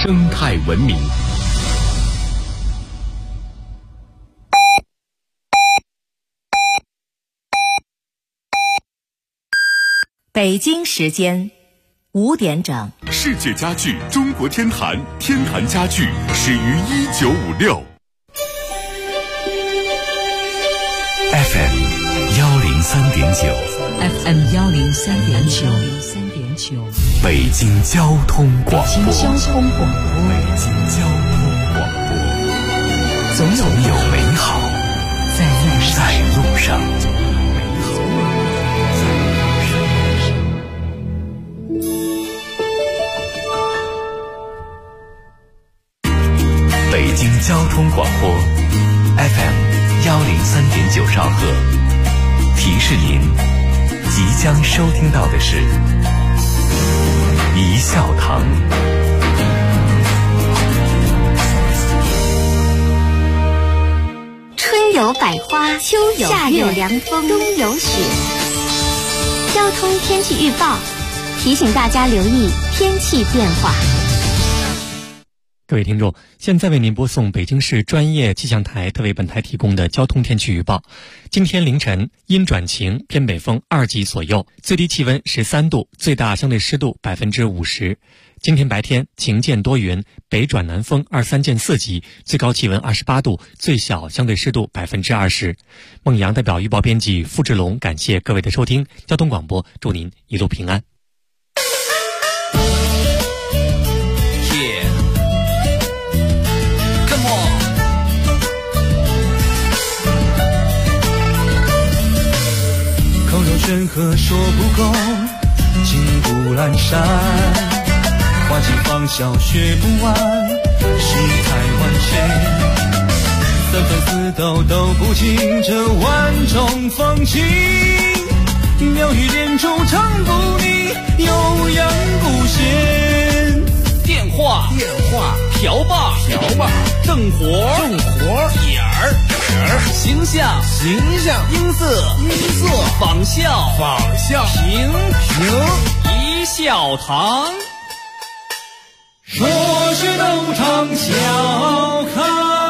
生态文明。 北京时间5点整。 世界家具中国天坛，天坛家具始于1956。 FM 103.9 FM 103.9， 北京交通广播。 北京交通广播，总有美好在路上。 北京交通广播 FM 103.9兆赫，提示您即将收听到的是一笑堂。 春有百花，秋有夏有凉风，冬有雪。交通天气预报提醒大家留意天气变化。 各位听众，现在为您播送北京市专业气象台特为本台提供的交通天气预报。今天凌晨阴转晴，偏北风2级左右，最低气温13度，最大相对湿度50%。今天白天晴间多云，北转南风2、3见4级，最高气温28度，最小相对湿度20%。孟阳代表预报编辑付志龙感谢各位的收听，交通广播祝您一路平安。 口若悬河说不够，情不阑珊，花期芳笑学不完，世态万千，三分四斗斗不尽这万种风情，妙语连珠唱不腻，悠扬不闲。 电话瓢把正活眼儿形象音色仿效评一笑堂， 说学逗唱笑开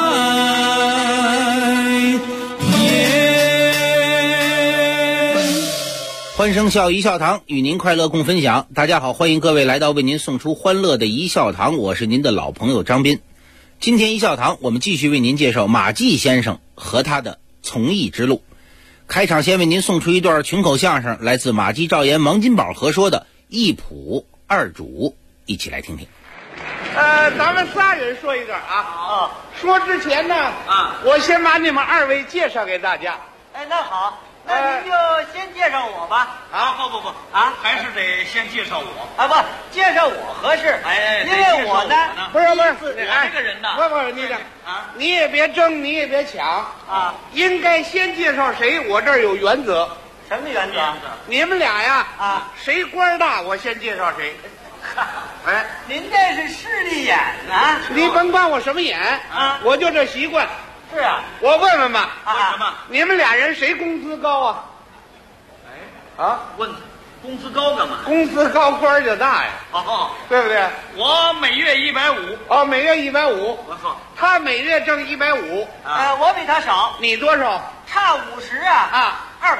颜。 欢声笑一笑堂，与您快乐共分享。大家好，欢迎各位来到为您送出欢乐的一笑堂，我是您的老朋友张斌。今天一笑堂我们继续为您介绍马季先生和他的从艺之路。开场先为您送出一段群口相声，来自马季、赵岩、王金宝合说的一谱二主，一起来听听。 咱们仨人说一段啊。说之前呢，我先把你们二位介绍给大家。 哎，那好，那您就先介绍我吧。 不还是得先介绍我啊，不，介绍我合适。 哎， 因为我呢， 不是， 我这个人呢， 不，你这你也别争，你也别抢啊， 应该先介绍谁，我这儿有原则。 什么原则？ 你们俩呀，谁官大，我先介绍谁。哎， 您这是势利眼啊！ 你甭管我什么眼啊， 我就这习惯。 是啊， 我问问吧， 为什么？ 你们俩人谁工资高啊？ 问工资高干嘛？ 工资高官就大呀，对不对？ 我每月150。 每月150。 我操， 他每月挣150。 我比他少。 你多少？ 差50啊，200。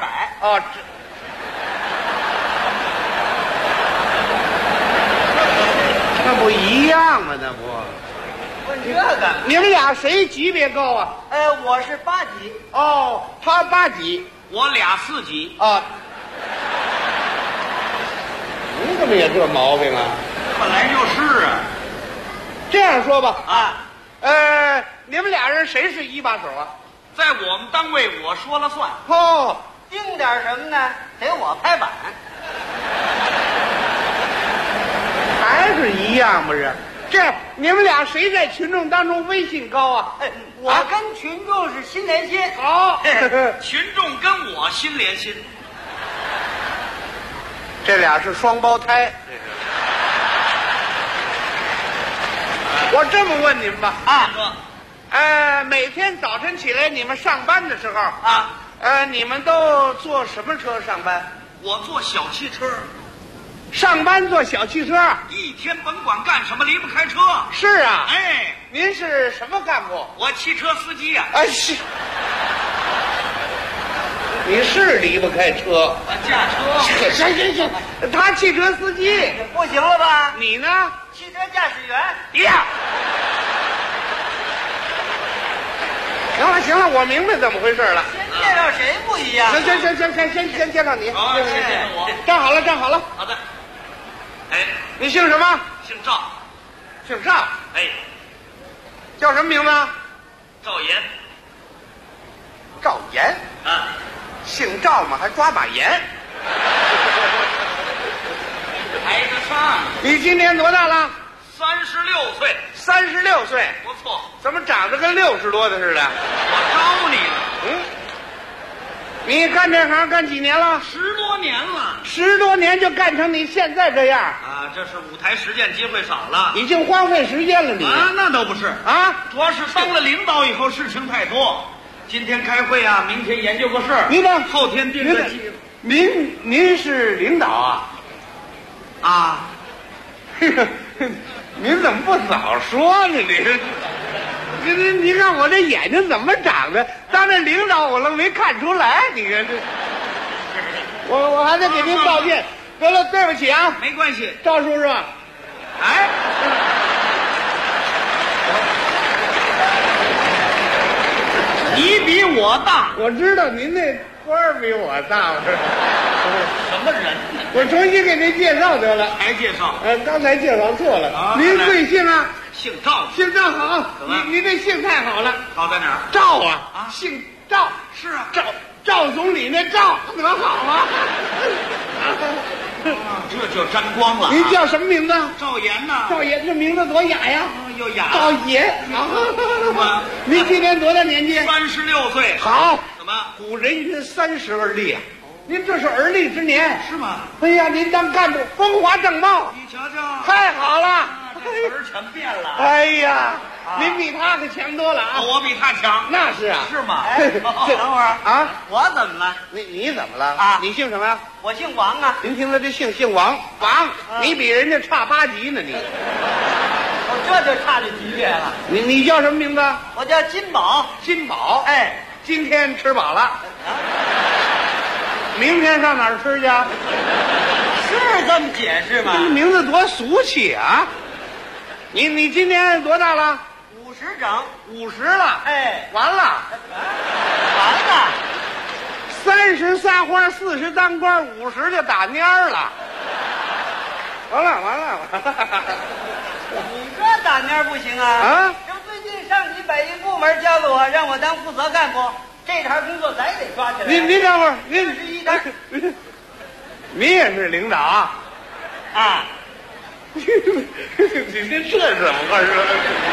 那不一样吗？那不问这个？ 你们俩谁级别高啊？ 我是8级。 他8级， 我俩4级。 你怎么也这毛病啊？ 本来就是啊。 这样说吧，你们俩人谁是一把手啊？ 在我们单位我说了算。 定点什么呢？得我拍板。 还是一样不是？这样你们俩谁在群众当中威信高啊？ 我跟群众是心连心。 好， 群众跟我心连心。 这俩是双胞胎。我这么问你们吧，每天早晨起来你们上班的时候你们都坐什么车上班？ 我坐小汽车。 上班坐小汽车。 一天甭管干什么，离不开车。 是啊。 哎， 您是什么干部？ 我汽车司机呀。 哎是。你是离不开车。 我驾车。 行，他汽车司机不行了吧？ 你呢？ 汽车驾驶员。 呀。行了，我明白怎么回事了。 先介绍谁不一样？ 行，先介绍你。 好，谢谢我。 站好了。 好的。哎， 你姓什么？ 姓赵。 姓赵。 哎， 叫什么名字？ 赵岩。 赵岩。 啊， 姓赵嘛，还抓把盐。 挨着上。 你今年多大了 36岁。 36岁。 不错。 怎么长得跟60多的似的？ 我招你了。 你干这行干几年了 ？10多年了。 10多年就干成你现在这样啊？这是舞台实践机会少了， 已经荒废时间了你。 啊，那倒不是啊， 主要是当了领导以后事情太多。今天开会啊，明天研究个事儿， 您呢？ 后天定个计。 您是领导啊？ 啊， 您怎么不早说呢？你看我这眼睛怎么长的？当这领导我都没看出来。你看这，我还得给您道歉。得了，对不起啊。 没关系， 赵叔叔。哎， 你比我大。 我知道您那官儿比我大。 什么人呢？ 我重新给您介绍得了。 还介绍？ 刚才介绍错了。 啊， 您贵姓啊？ 姓赵。 姓赵好。 怎么？ 你这姓太好了。 好在哪儿？ 赵啊，姓赵。 是啊， 赵总理那赵多好啊！ 这就沾光了。 您叫什么名字？ 赵岩呐。 赵岩，这名字多雅呀！ 又雅。 赵岩。您今年多大年纪 ？36岁。 好。 怎么？ 古人云30而立啊，您这是而立之年。 是吗？ 哎呀，您当干部风华正茂。 你瞧瞧， 太好了。 这词儿全变了。 哎呀，您比他可强多了啊！ 我比他强。 那是啊。 是吗？ 哎，等会儿啊， 我怎么了？ 你怎么了啊？ 你姓什么呀？ 我姓王啊。 您听他这姓王，你比人家差8级呢，你。 这就差这级别了。 你叫什么名字？ 我叫金宝。 金宝。 哎， 今天吃饱了。明天上哪儿吃去？ 是这么解释吗？ 这名字多俗气啊！你今年多大了 ？50整。 50了。 哎， 完了。 完了。 30撒花，40当官，50就打蔫儿了。完了。 你这打蔫不行啊！啊！这最近上级把一部门交给我，让我当负责干部，这摊工作咱也得抓起来。 您等会儿，您是一摊， 您也是领导啊？ 啊！ 你这怎么回事？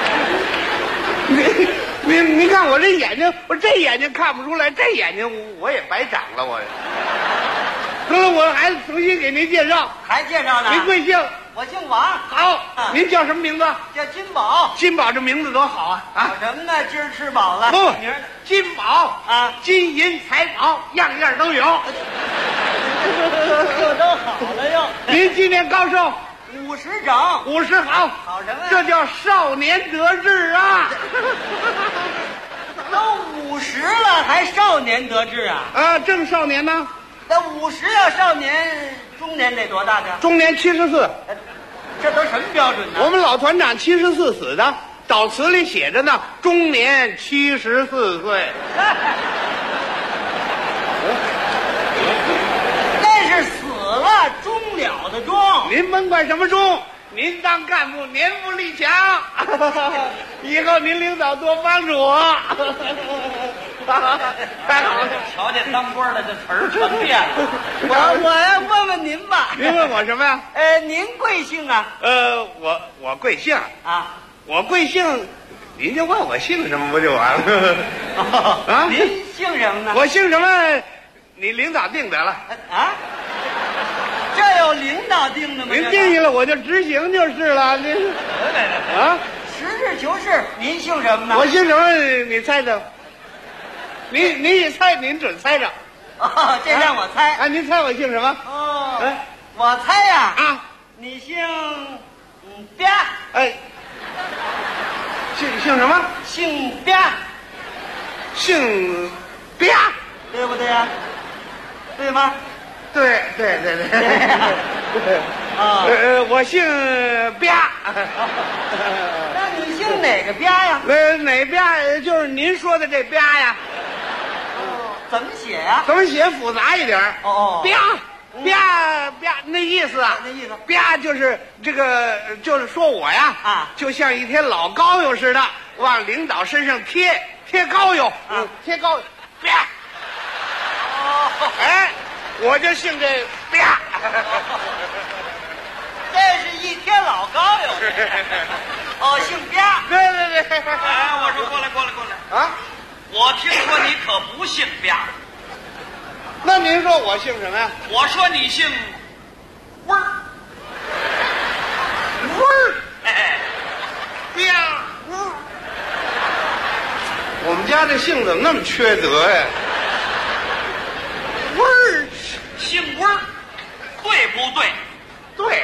你看我这眼睛，我这眼睛看不出来，这眼睛我也白长了，我。得了，我还重新给您介绍， 还介绍呢？ 您贵姓？ 我姓王。 好，您叫什么名字？ 叫金宝。 金宝这名字多好啊！ 好什么呢？今儿吃饱了。 不，金宝啊， 金银财宝样样都有。 这都好了又。 您今年高寿 ？50整。 50好。 好什么呀？ 这叫少年得志啊！ 都50了还少年得志啊？ 啊，正少年呢？ 那50要少年，中年得多大的？ 中年74。 这都什么标准呢？ 我们老团长74死的，悼词里写着呢，终年74岁。 那是死了，终了的终。 您甭管什么终，您当干部年富力强，以后您领导多帮助我。太好了， 瞧见当官的这词儿全变了。 我要问问您吧。 您问我什么呀？ 您贵姓啊？ 我贵姓啊？ 我贵姓，您就问我姓什么不就完了？ 啊？您姓什么呢？ 我姓什么？你领导定得了啊？这有领导定的吗？ 您定下了我就执行就是了。您啊， 实事求是，您姓什么呢？ 我姓什么？你猜猜。您一猜，您准猜着。 哦，这让我猜。 您猜我姓什么？ 哦， 我猜呀， 啊， 你姓吧？ 哎，姓什么？ 姓吧， 姓吧， 对不对呀？对吗？ 对。 啊， 我姓吧。 那你姓哪个吧呀？ 哪吧？就是您说的这吧呀？ 怎么写呀？ 怎么写复杂一点？ 哦， 吧，那意思啊？ 那意思， 吧就是这个，就是说我呀，就像一贴老膏药似的，往领导身上贴膏药，贴膏药，吧。 哦， 哎，我就姓这吧。 这是一贴老膏药。哦，姓吧。 对。 哎，我说过来啊！ 我听说你可不姓吧？ 那您说我姓什么呀？ 我说你姓味儿。 味儿。 哎， 吧。我们家这姓怎么那么缺德呀？味儿， 姓味儿，对不对？ 对，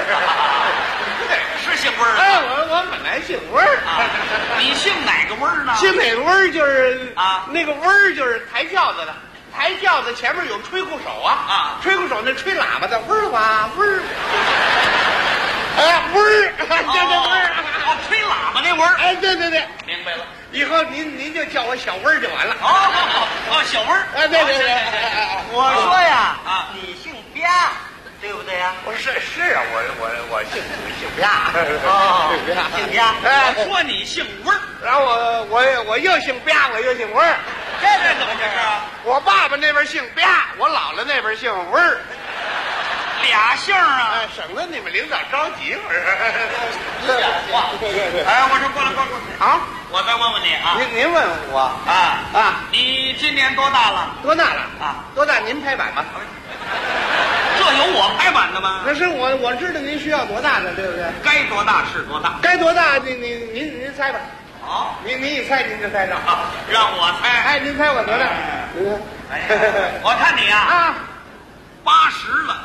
是姓味儿。 哎，我本来姓味儿啊，你姓哪个味儿呢？ 姓哪个味儿就是啊， 那个味儿就是抬轿子的，抬轿子前面有吹鼓手啊，吹鼓手那吹喇叭的味儿吧味儿，哎味儿，这味儿， 吹喇叭那味儿， 哎对， 明白了。 以后您就叫我小味儿就完了。 小味儿， 哎对， 我说呀，你姓吧。对不对呀？ 我是啊，我姓吧。 姓吧。 哎， 我说你姓味儿， 然后我又姓吧，我又姓味儿。 这是怎么回事啊？ 我爸爸那边姓吧，我姥姥那边姓味儿， 俩姓啊， 省得你们领导着急。不是？ 话。哎，我说过来啊！ 我再问问你啊， 您问我啊， 你今年多大了？ 多大了啊？ 多大？您拍板吧。 这有我拍板的吗？ 可是我知道您需要多大的，对不对？ 该多大是多大， 该多大？您猜吧。 好， 您一猜您就猜着。 让我猜。 哎，您猜我多大？ 我看你啊，80了。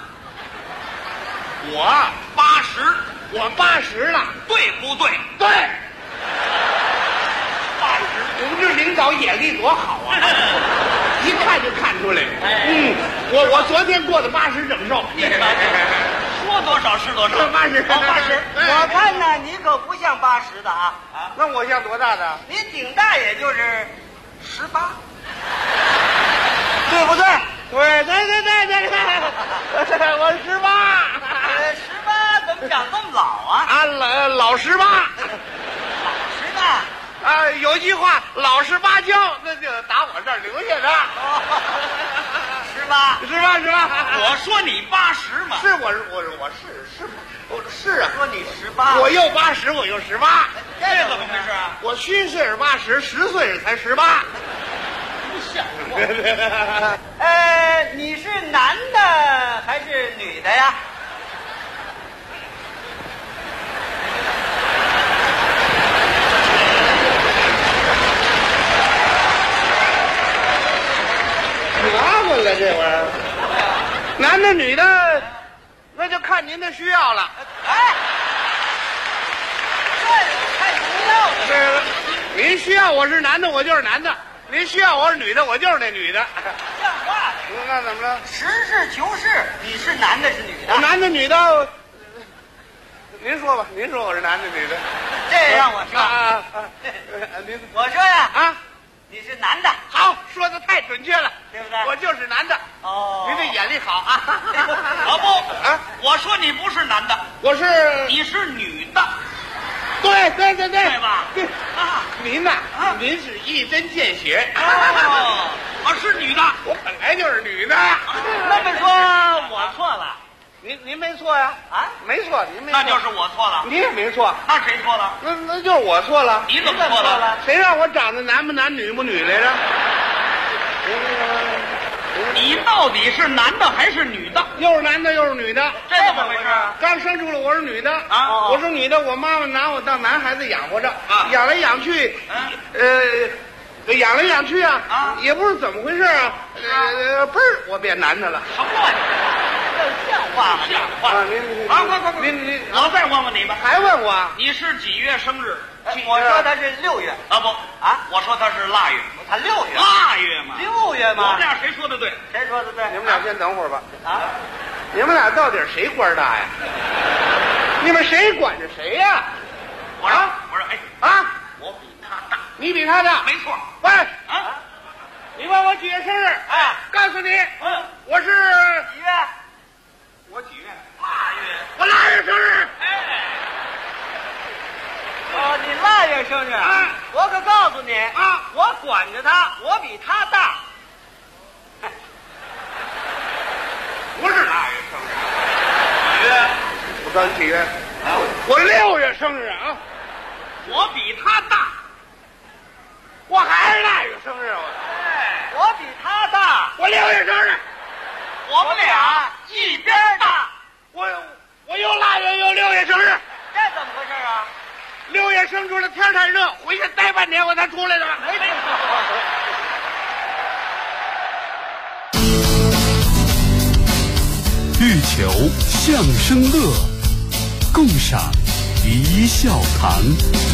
我 80， 我80了， 对不对？ 对。80，我们这领导眼力多好啊！一看就看出来。我昨天过的80整寿。 说多少是多少。 80。 我看呢，你可不像80的啊。 那我像多大的？ 你顶大也就是18，对不对？ 对，我18。 18怎么长这么老啊？ 老18。 老18。 有句话，老实巴交，那就打我这儿留下的。18。 我说你80嘛。 是我是啊。 说你18， 我又80，我又18。 这怎么回事啊？ 我虚岁是80，10岁才18。 不像话。 你是男的还是女的呀？ 麻烦了，这玩意儿，男的女的，那就看您的需要了。 哎，这看需要的。 对，您需要我是男的，我就是男的；您需要我是女的，我就是那女的。 像话。 那怎么了？ 实事求是，你是男的是女的？ 男的女的，您说吧，您说我是男的女的？ 这让我说我说呀你是男的。 好，说的太准确了， 对不对？ 我就是男的。 哦， 您这眼力好啊！ 我说你不是男的，你是女的。 对吧？ 对您呐，您是一针见血。 是女的， 我本来就是女的。 那么说我错了。 您没错呀？没错，您没错。 那就是我错了。 你也没错。 那谁错了？ 那就是我错了。 你怎么错了？ 谁让我长得男不男女不女来着？ 你到底是男的还是女的？ 又是男的又是女的， 这怎么回事啊？ 刚生出来我是女的啊， 我是女的，我妈妈拿我当男孩子养活着啊，养来养去，养来养去啊，也不知道怎么回事啊，嘣儿我变男的了。 什么乱七八糟？ 像话吗？ 像话！您，我再问问你吧， 还问我？ 你是几月生日？ 我说他是6月啊不啊，我说他是腊月， 他6月， 腊月嘛 ，6月嘛。 我们俩谁说的对？ 谁说的对？ 你们俩先等会儿吧。 啊， 你们俩到底谁官大呀？你们谁管着谁呀？ 我说，哎啊，我比他大， 你比他大， 没错。 喂啊， 你问我几月生日？ 哎， 告诉你，我是几月？ 我几月？腊月， 我腊月生日。 哎。 哦，你腊月生日啊！ 我可告诉你啊， 我管着他，我比他大。 不是腊月生日，几月？ 我告诉你几月？我6月生日啊！ 我比他大， 我还是腊月生日， 我比他大， 我6月生日， 我们俩一边大。 我又腊月又6月生日， 这怎么回事啊 ？6月生出来，天太热，回去待半年我才出来的。 没听说过。 欲求相声乐，共赏一笑堂。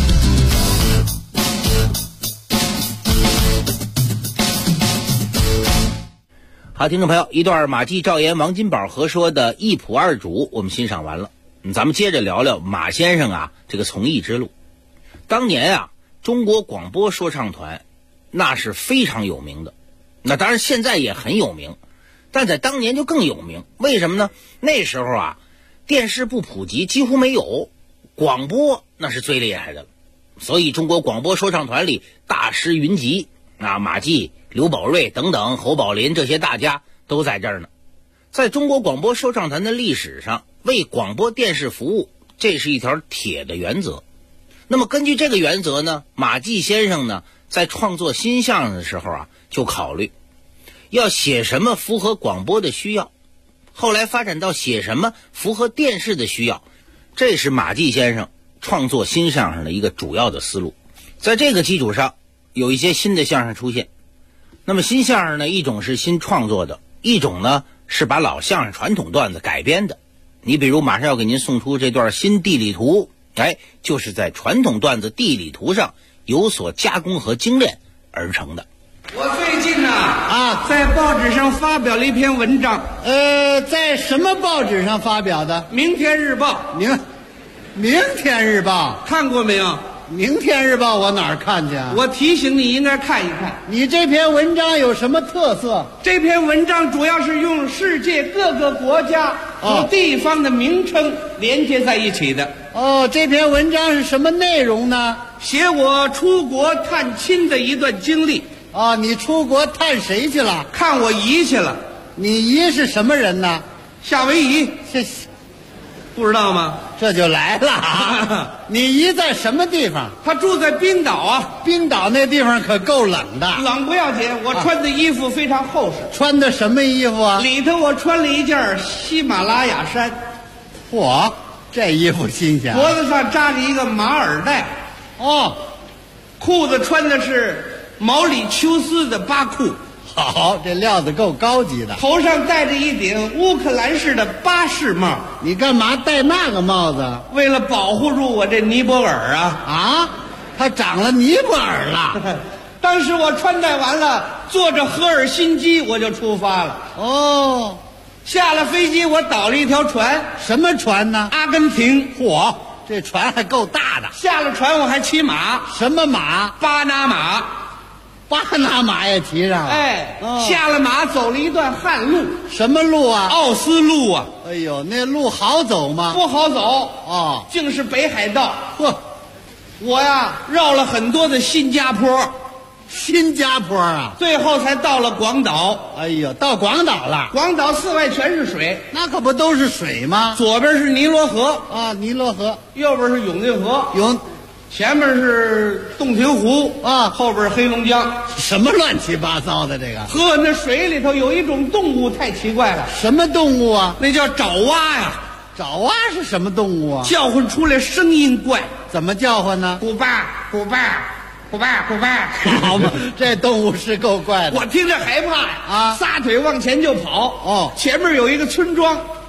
好，听众朋友，一段马季、赵岩、王金宝合说的一仆二主我们欣赏完了，咱们接着聊聊马先生啊这个从艺之路。当年啊，中国广播说唱团那是非常有名的，那当然现在也很有名，但在当年就更有名。为什么呢？那时候啊，电视不普及，几乎没有，广播那是最厉害的了。所以中国广播说唱团里大师云集啊，马季、刘宝瑞等等，侯宝林这些大家都在这儿呢。在中国广播说唱团的历史上，为广播电视服务，这是一条铁的原则。那么根据这个原则呢，马季先生呢在创作新相声的时候啊，就考虑要写什么符合广播的需要，后来发展到写什么符合电视的需要，这是马季先生创作新相声的一个主要的思路。在这个基础上，有一些新的相声出现。那么新相声呢，一种是新创作的，一种呢是把老相声传统段子改编的。你比如马上要给您送出这段新地理图，就是在传统段子地理图上有所加工和精炼而成的。 我最近在报纸上发表了一篇文章。 在什么报纸上发表的？ 明天日报。 明天日报看过没有？ 明天日报我哪儿看见啊？ 我提醒你应该看一看。 你这篇文章有什么特色？ 这篇文章主要是用世界各个国家和地方的名称连接在一起的。 这篇文章是什么内容呢？ 写我出国探亲的一段经历。 你出国探谁去了？ 看我姨去了。 你姨是什么人呢？ 夏威夷。不知道吗？ 这就来了。你姨在什么地方？ 她住在冰岛啊。 冰岛那地方可够冷的。 冷不要紧，我穿的衣服非常厚实。 穿的什么衣服啊？ 里头我穿了一件喜马拉雅衫。 嚯，这衣服新鲜。 脖子上扎着一个马耳带。裤子穿的是毛里求斯的巴裤。 好，这料子够高级的。 头上戴着一顶乌克兰式的巴士帽。 你干嘛戴那个帽子？ 为了保护住我这尼泊尔啊！ 他长了尼泊尔了。 当时我穿戴完了，坐着赫尔辛基我就出发了。下了飞机我倒了一条船。 什么船呢？ 阿根廷。 嚯，这船还够大的。 下了船我还骑马。 什么马？ 巴拿马。 巴拿马也骑上了。 下了马走了一段旱路。 什么路啊？ 奥斯陆啊。 哎呦，那路好走吗？ 不好走。竟是北海道。我绕了很多的新加坡。 新加坡啊， 最后才到了广岛。 哎呦，到广岛了。 广岛四外全是水。 那可不都是水吗？ 左边是尼罗河尼罗河， 右边是永定河。前面是洞庭湖后边是黑龙江。 什么乱七八糟的这个？ 那水里头有一种动物太奇怪了。 什么动物啊？ 那叫爪哇呀。 爪哇是什么动物啊？ 叫唤出来声音怪。 怎么叫唤呢？ 古巴古巴古巴古巴。 好嘛，这动物是够怪的。 我听着害怕呀，撒腿往前就跑。前面有一个村庄，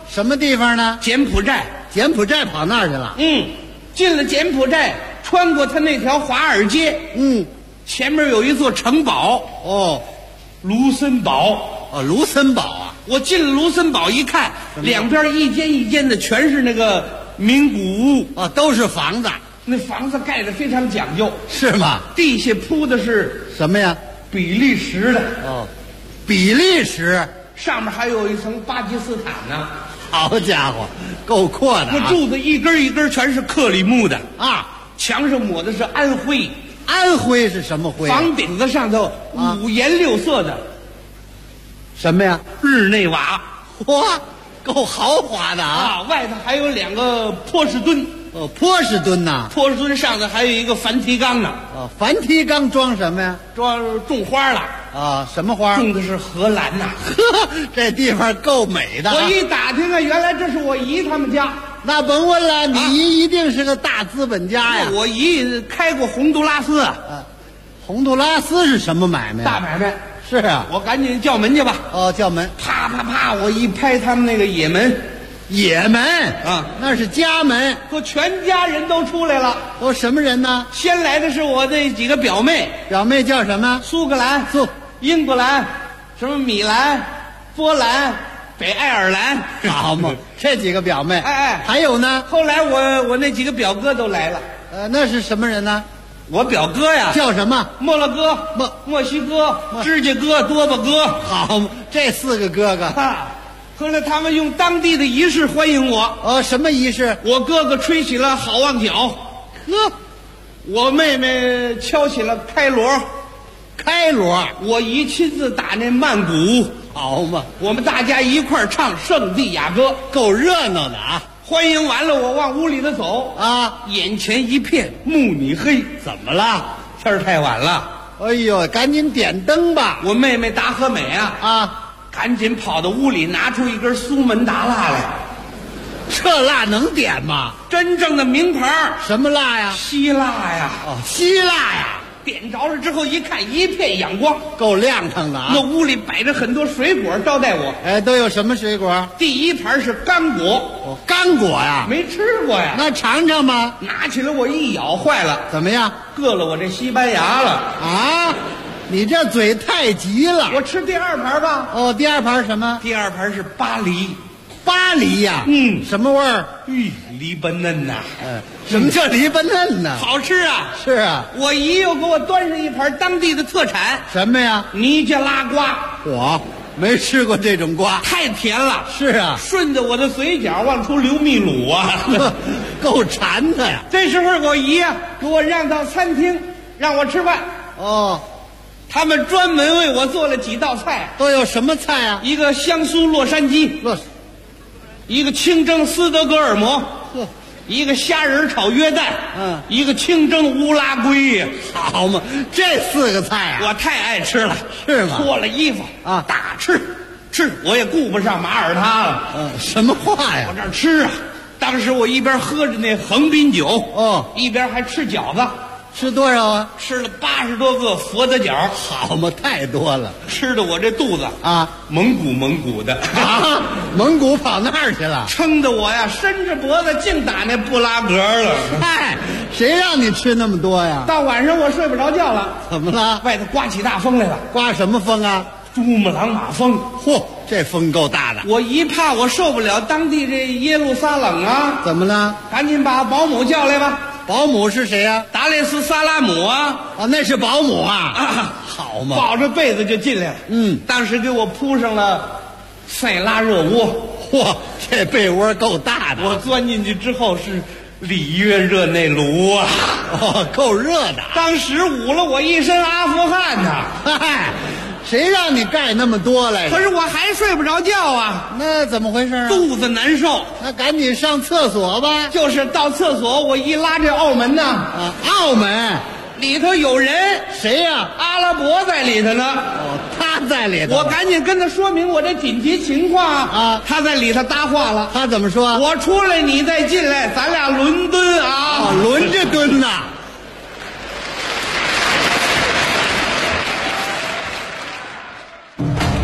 什么地方呢？ 柬埔寨。 柬埔寨跑那儿去了？ 进了柬埔寨，穿过他那条华尔街，前面有一座城堡，卢森堡。 卢森堡啊！ 我进了卢森堡一看，两边一间一间的全是那个名古屋都是房子。 那房子盖得非常讲究， 是吗？ 地下铺的是什么呀？ 比利时的。 比利时， 上面还有一层巴基斯坦呢。 好家伙，够阔的。 那柱子一根一根全是克里木的啊， 墙上抹的是安徽。 安徽是什么徽？ 房顶子上头五颜六色的。 什么呀？ 日内瓦。 哇，够豪华的啊！ 外头还有两个波士顿。 波士顿呐， 波士顿上头还有一个梵提冈呢。 梵提冈装什么呀？ 装种花了。 什么花？ 种的是荷兰呐。 这地方够美的。 我一打听啊，原来这是我姨他们家。 那甭问了，你姨一定是个大资本家呀。 我姨开过洪都拉斯。 洪都拉斯是什么买卖？ 大买卖。 是啊， 我赶紧叫门去吧。 叫门。 啪啪啪，我一拍他们那个野门。 野门那是家门， 说全家人都出来了。 都什么人呢？ 先来的是我那几个表妹。 表妹叫什么？ 苏格兰、英格兰、什么米兰、波兰、北爱尔兰。 好嘛，这几个表妹。还有呢？ 后来我那几个表哥都来了。 那是什么人呢？ 我表哥呀， 叫什么？ 摩洛哥、墨西哥、指甲哥、多巴哥。 好，这4个哥哥。 后来他们用当地的仪式欢迎我。 什么仪式？ 我哥哥吹起了好望角，我妹妹敲起了开锣，我姨亲自打那曼鼓。 好嘛， 我们大家一块儿唱圣地亚哥， 够热闹的啊！ 欢迎完了，我往屋里头走眼前一片慕尼黑。 怎么了？ 天儿太晚了。 哎呦，赶紧点灯吧！ 我妹妹达和美赶紧跑到屋里拿出一根苏门答腊来。 这蜡能点吗？ 真正的名牌。 什么蜡呀？ 希腊呀。 希腊呀。 点着了之后一看，一片阳光， 够亮堂的啊！ 那屋里摆着很多水果招待我。 都有什么水果？ 第一盘是刚果。 刚果呀？ 没吃过呀。 那尝尝吧。 拿起来我一咬，坏了。 怎么样？ 硌了我这西班牙了啊！你这嘴太急了。 我吃第二盘吧。 第二盘什么？ 第二盘是巴黎。 巴黎呀？什么味儿？ 梨巴嫩呐。 什么叫梨巴嫩呢？ 好吃啊！ 是啊。 我姨又给我端上一盘当地的特产。 什么呀？ 尼加拉瓜。 我没吃过这种瓜， 太甜了。 是啊， 顺着我的嘴角往出流秘鲁啊， 够馋的呀。 这时候我姨给我让到餐厅，让我吃饭。他们专门为我做了几道菜。 都有什么菜啊？ 一个香酥洛杉矶，一个清蒸斯德哥尔摩，一个虾仁炒约旦，一个清蒸乌拉圭。 好嘛，这4个菜啊， 我太爱吃了。 是吗？ 脱了衣服大吃，我也顾不上马耳他了。 什么话呀？ 我这吃啊，当时我一边喝着那横滨酒，一边还吃饺子。 吃多少啊？ 吃了80多个佛得角。 好嘛，太多了， 吃的我这肚子蒙古的啊，蒙古跑那儿去了， 撑得我呀伸着脖子净打那布拉格了。 嗨，谁让你吃那么多呀？ 到晚上我睡不着觉了。 怎么了？ 外头刮起大风来了。 刮什么风啊？ 珠穆朗玛峰。 嚯，这风够大的。 我一怕我受不了当地这耶路撒冷啊。 怎么了？ 赶紧把保姆叫来吧。 保姆是谁呀？ 达列斯萨拉姆啊！ 那是保姆啊！好嘛， 抱着被子就进来了。当时给我铺上了塞拉热窝。 嚯，这被窝够大的。 我钻进去之后是里约热内卢啊！ 够热的。 当时捂了我一身阿富汗呐！ 嗨，谁让你盖那么多来着？ 可是我还睡不着觉啊！ 那怎么回事啊？ 肚子难受。 那赶紧上厕所吧。 就是到厕所，我一拉这澳门呐， 澳门里头有人。 谁呀？ 阿拉伯在里头呢。 他在里头。 我赶紧跟他说明我这紧急情况啊。他在里头搭话了。 他怎么说？ 我出来，你再进来，咱俩伦敦啊。 轮着蹲呐。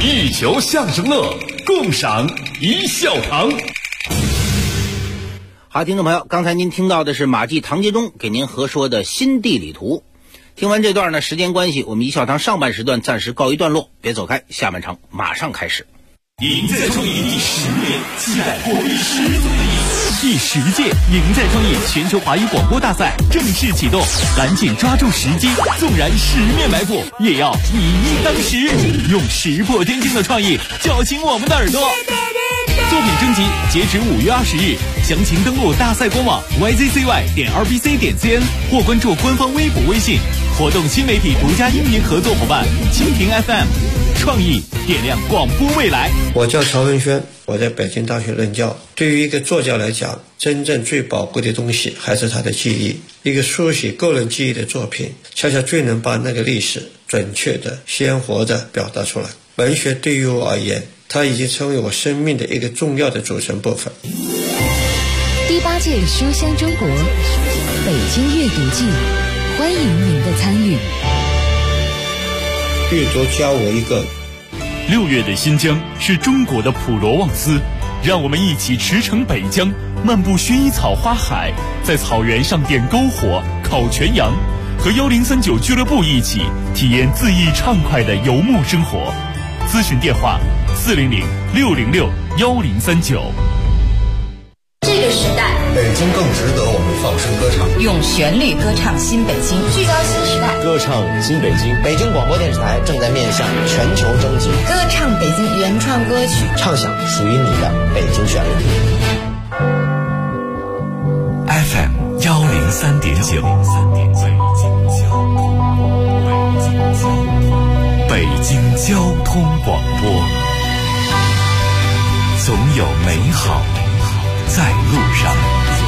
一球相声乐，共赏一笑堂。 好，听众朋友，刚才您听到的是马季、唐杰忠给您合说的新地理图。听完这段呢，时间关系，我们一笑堂上半时段暂时告一段落，别走开，下半场马上开始。 赢在创意第10年，期待活力十足的你。第10届赢在创意全球华语广播大赛正式启动，赶紧抓住时机，纵然十面埋伏，也要以一当十，用石破天惊的创意叫醒我们的耳朵。作品征集截止5月20日，详情登录大赛官网 yzcy.rbc.cn 或关注官方微博微信。活动新媒体独家音频合作伙伴蜻蜓 FM， 创意点亮广播未来。 我叫曹文轩，我在北京大学任教。对于一个作家来讲，真正最宝贵的东西还是他的记忆。一个书写个人记忆的作品，恰恰最能把那个历史准确的、鲜活的表达出来。文学对于我而言，它已经成为我生命的一个重要的组成部分。 第8届书香中国北京阅读季，欢迎您的参与。 阅读教我一个。 6月的新疆是中国的普罗旺斯，让我们一起驰骋北疆，漫步薰衣草花海，在草原上点篝火、烤全羊，和1039俱乐部一起体验恣意畅快的游牧生活。咨询电话400-606-1039。 这个时代， 北京更值得我们放声歌唱， 用旋律歌唱新北京，聚焦新时代， 歌唱新北京。 北京广播电视台正在面向全球征集， 歌唱北京原创歌曲， 唱响属于你的北京旋律。 FM 103.9，北京交通广播，总有美好在路上。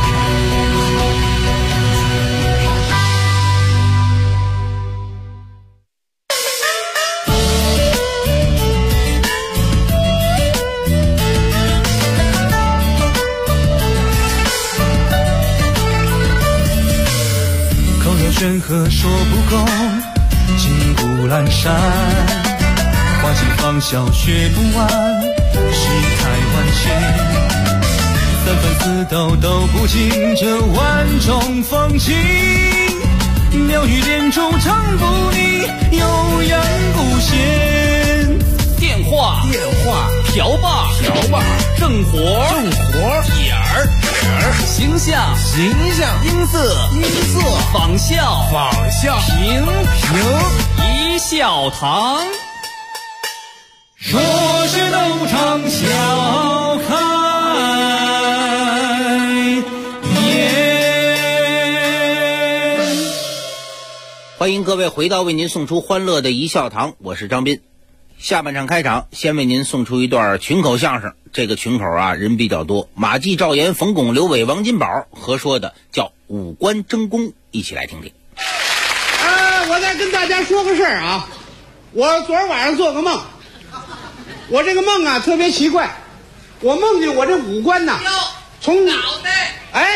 口若悬河说不够，金谷阑珊，花期芳笑学不完，世态万千。3分4斗都不尽这万种风情，妙语连珠唱不腻，悠扬不闲。 电话瓢把正活点儿形象音色仿效评一笑堂。 说是斗场笑开颜。 欢迎各位回到为您送出欢乐的一笑堂，我是张斌。下半场开场，先为您送出一段群口相声。这个群口啊，人比较多，马季、赵岩、冯巩、刘伟、王金宝合说的叫五官争功，一起来听听。 我再跟大家说个事儿啊，我昨儿晚上做个梦，我这个梦啊特别奇怪，我梦见我这五官呐，从脑袋，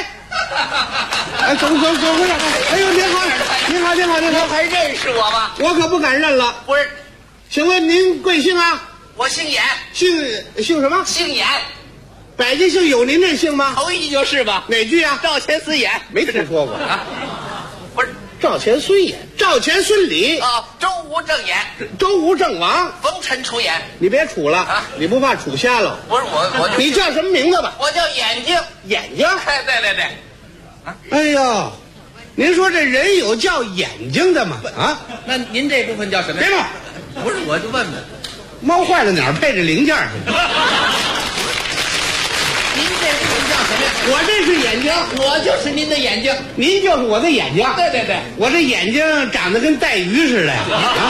怎么回事？哎呦，您好， 还认识我吗？ 我可不敢认了。 不是， 请问您贵姓啊？ 我姓严。 姓什么？ 姓严。 百家姓有您这姓吗？ 头一句就是吧。 哪句啊？ 赵钱孙严。 没听说过啊。 不是， 赵钱孙严，赵钱孙李啊，周吴郑严， 周吴郑王， 冯陈楚严。 你别杵了啊！你不怕杵瞎了？ 不是我就你叫什么名字吧？ 我叫眼睛。 眼睛？ 对。 哎呦，您说这人有叫眼睛的吗？啊？ 那您这部分叫什么？ 别闹！ 不是，我就问问， 猫坏了哪儿配着零件去？ 您这部分叫什么呀？ 我这是眼睛， 我就是您的眼睛， 您就是我的眼睛。 对， 我这眼睛长得跟带鱼似的呀！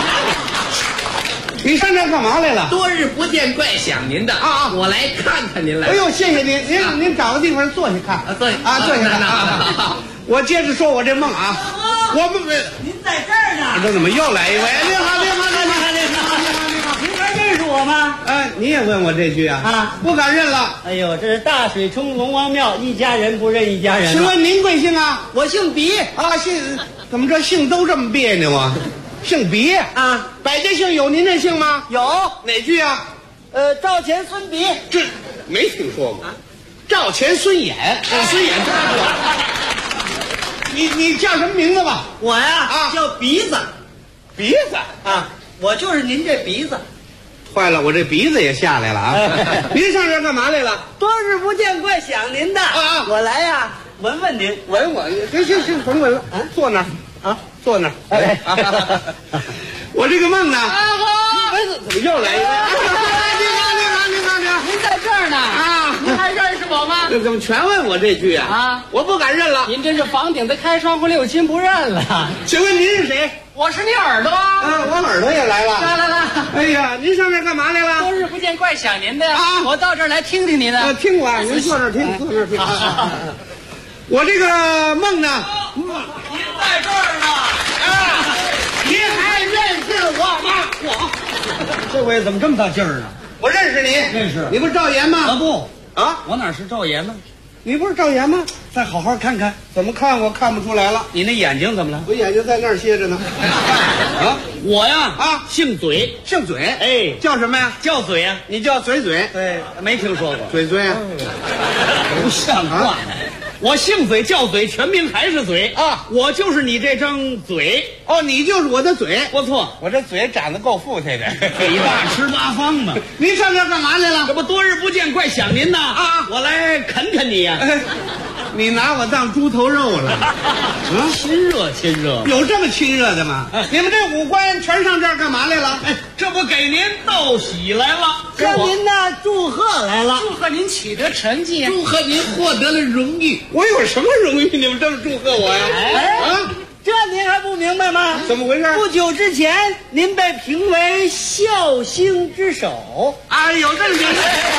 你上这干嘛来了？ 多日不见，怪想您的啊！我来看看您来。 哎呦，谢谢您，您找个地方坐下看。 坐下看。我接着说我这梦啊，我不， 您在这儿呢。 这怎么又来一位？您好。 您还认识我吗？ 你也问我这句啊？啊，不敢认了。 哎呦，这是大水冲龙王庙，一家人不认一家人。 请问您贵姓啊？ 我姓狄啊，姓怎么这姓都这么别扭啊？ 姓鼻啊？ 百家姓有您这姓吗？ 有。 哪句啊？ 赵钱孙鼻， 这没听说过。赵钱孙衍，孙衍他你叫什么名字吧？ 我呀叫鼻子。 鼻子啊，我就是您这鼻子。 坏了，我这鼻子也下来了啊！您上这儿干嘛来了？ 多日不见，怪想您的啊！ 我来呀，闻闻您， 闻我。行，甭闻了，坐那儿啊，坐那儿。哎，我这个梦呢？怎么又来一个？ 您在这儿呢啊？ 您还认识我吗？ 怎么全问我这句啊？ 啊， 我不敢认了。 您这是房顶子开窗户六亲不认了。 请问您是谁？ 我是你耳朵啊！ 我耳朵也来了。 来！ 哎呀，您上这儿干嘛来了？ 多日不见，怪想您的呀！ 啊， 我到这儿来听听您的。 听我，您坐这儿听，坐这儿听。我这个梦呢？ 您在这儿呢。 啊，您还认识我吗？ 我这回怎么这么大劲儿呢？ 我认识你， 认识。 你不是赵岩吗？ 不啊， 我哪是赵岩呢？ 你不是赵岩吗？ 再好好看看， 怎么看我看不出来了？ 你那眼睛怎么了？ 我眼睛在那儿歇着呢。 啊，我呀姓嘴， 姓嘴， 哎， 叫什么呀？ 叫嘴呀。 你叫嘴嘴？ 对，没听说过。 嘴嘴啊， 不像话。我姓嘴叫嘴，全名还是嘴啊！ 我就是你这张嘴哦，你就是我的嘴。 不错， 我这嘴长得够富态的， 嘴大吃八方嘛。 您上这儿干嘛来了？ 这不多日不见，怪想您呐啊！ 我来啃啃你呀。 你拿我当猪头肉了？ 亲热亲热， 有这么亲热的吗？你们这五官全上这儿干嘛来了？ 哎，这不给您道喜来了， 向您呢祝贺来了， 祝贺您取得成绩， 祝贺您获得了荣誉。我有什么荣誉？你们这么祝贺我呀？ 啊，这您还不明白吗？ 怎么回事？ 不久之前，您被评为孝星之首。 啊，有这么事？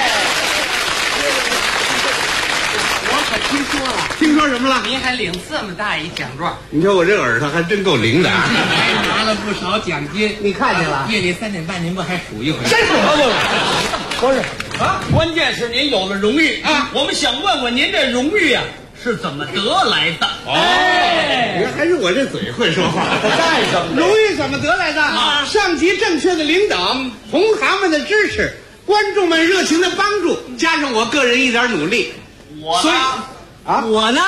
我可听说了。 听说什么了？ 您还领这么大一奖状？ 你说我这耳朵还真够灵的啊！ 还拿了不少奖金， 你看见了？ 夜里3点半您不还数一回？ 真数不是啊！关键是您有了荣誉啊！我们想问问您这荣誉啊是怎么得来的？ 哦，你看还是我这嘴会说话。 干什么？ 荣誉怎么得来的？啊，上级正确的领导，同行们的支持，观众们热情的帮助，加上我个人一点努力。 所以啊， 我呢？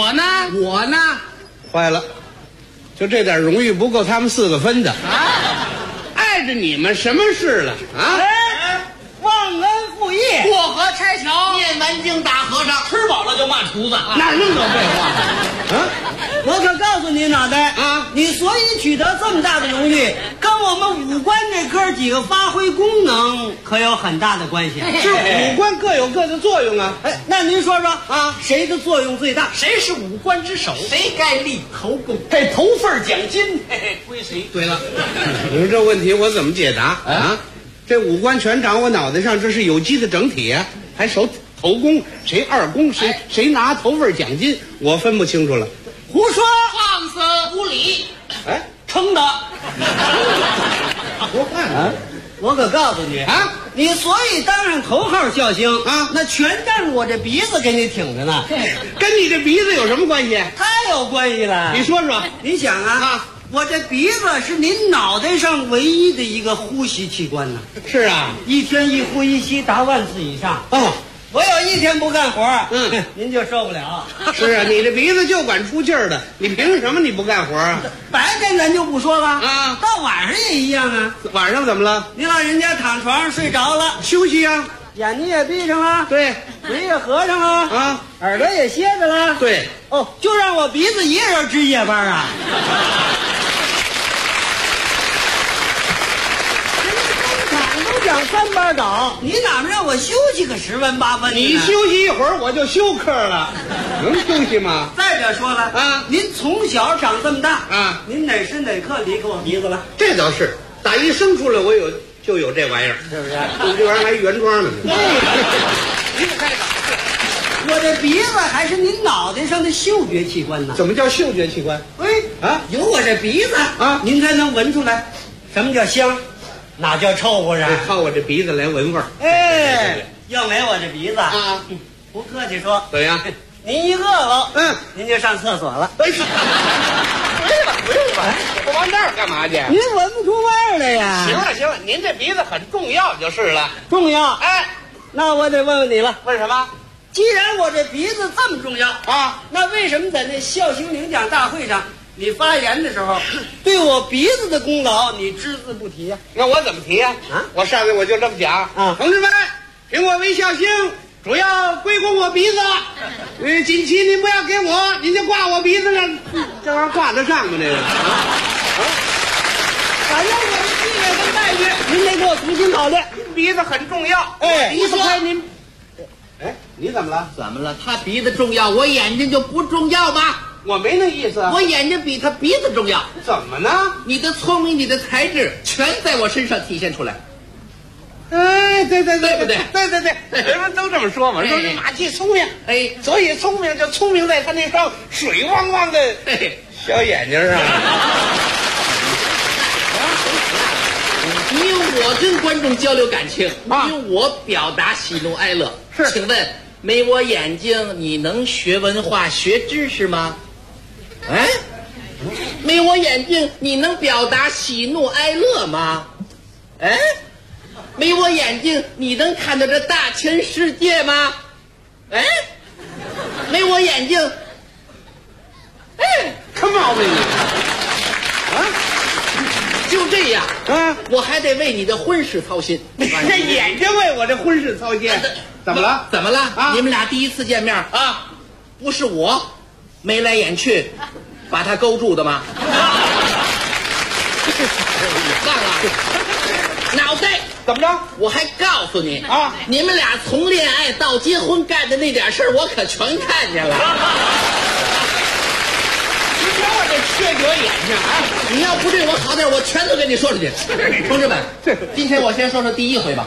坏了，就这点荣誉不够他们4个分的啊！ 碍着你们什么事了啊？ 忘恩负义， 过河拆桥， 念南京大和尚， 吃饱了就骂厨子， 哪那么多废话啊？ 我可告诉你，脑袋啊， 你所以取得这么大的荣誉，跟我们五官这哥几个发挥功能可有很大的关系。 是五官各有各的作用啊。 哎，那您说说啊，谁的作用最大？ 谁是五官之首？ 谁该立头功？ 这头份奖金归谁？ 对了，你说这问题我怎么解答啊？这五官全长我脑袋上，这是有机的整体啊，还守头功，谁二功，谁拿头份奖金，我分不清楚了。 胡说， 放肆无礼！ 哎， 撑的。 说话呢？ 我可告诉你啊， 你所以当上头号孝星啊， 那全仗着我这鼻子给你挺着呢。 跟你这鼻子有什么关系？ 太有关系了。 你说说。 你想啊，我这鼻子是您脑袋上唯一的一个呼吸器官呢。 是啊， 一天一呼一吸达万次以上。 哦， 我有一天不干活，您就受不了。 是啊，你这鼻子就管出气儿的，你凭什么你不干活啊？ 白天咱就不说了啊， 到晚上也一样啊。 晚上怎么了？ 您老人家躺床上睡着了， 休息啊， 眼睛也闭上了， 对， 嘴也合上了啊， 耳朵也歇着了， 对。 哦，就让我鼻子一个人值夜班啊。都讲3班倒，你哪能让我休息个10分8分？ 你休息一会儿我就休克了，能休息吗？ 再者说了啊， 您从小长这么大啊， 您哪时哪刻离开我鼻子了？ 这倒是，打一生出来我就有这玩意儿， 是不是？ 你这玩意儿还原装呢。 我这鼻子还是您脑袋上的嗅觉器官呢。 怎么叫嗅觉器官？ 哎啊， 有我这鼻子啊， 您才能闻出来什么叫香，哪叫臭乎啊？ 靠我这鼻子来闻味儿。 哎，要没我这鼻子啊， 不客气说， 怎样？ 您一饿了，您就上厕所了。 哎，不用吧，不用吧，我往那儿干嘛去？ 您闻不出味儿来呀？ 行了行了，您这鼻子很重要就是了。 重要？ 哎， 那我得问问你了， 问什么？ 既然我这鼻子这么重要啊， 那为什么在那校庆领奖大会上，你发言的时候，对我鼻子的功劳你只字不提呀？ 那我怎么提呀？我上去我就这么讲啊，同志们，评我为孝星，主要归功我鼻子。锦旗您不要给我，您就挂我鼻子上，这玩意儿挂得上吗？这个反正我的地位跟待遇，您得给我重新考虑。 鼻子很重要， 哎， 离不开您。哎，你怎么了？ 怎么了？他鼻子重要，我眼睛就不重要吗？ 我没那意思， 我眼睛比他鼻子重要。 怎么呢？ 你的聪明，你的才智，全在我身上体现出来。 哎，对不对？ 对， 人们都这么说嘛，说这马季聪明， 哎， 所以聪明就聪明在他那双水汪汪的小眼睛上。 你用我跟观众交流感情，你用我表达喜怒哀乐。 是， 请问没我眼睛，你能学文化、学知识吗？哎，没我眼睛，你能表达喜怒哀乐吗？哎，没我眼睛，你能看到这大千世界吗？哎，没我眼睛，哎， 看毛病你啊！ 就这样啊， 我还得为你的婚事操心。 这眼睛为我这婚事操心，怎么了？ 怎么了？ 啊！ 你们俩第一次见面啊，不是我眉来眼去把他勾住的吗？忘了？脑袋怎么着？ 我还告诉你啊， 你们俩从恋爱到结婚干的那点事儿，我可全看见了。 你瞧我这缺角眼睛啊！ 你要不对我好点，我全都跟你说出去。同志们，今天我先说说第一回吧。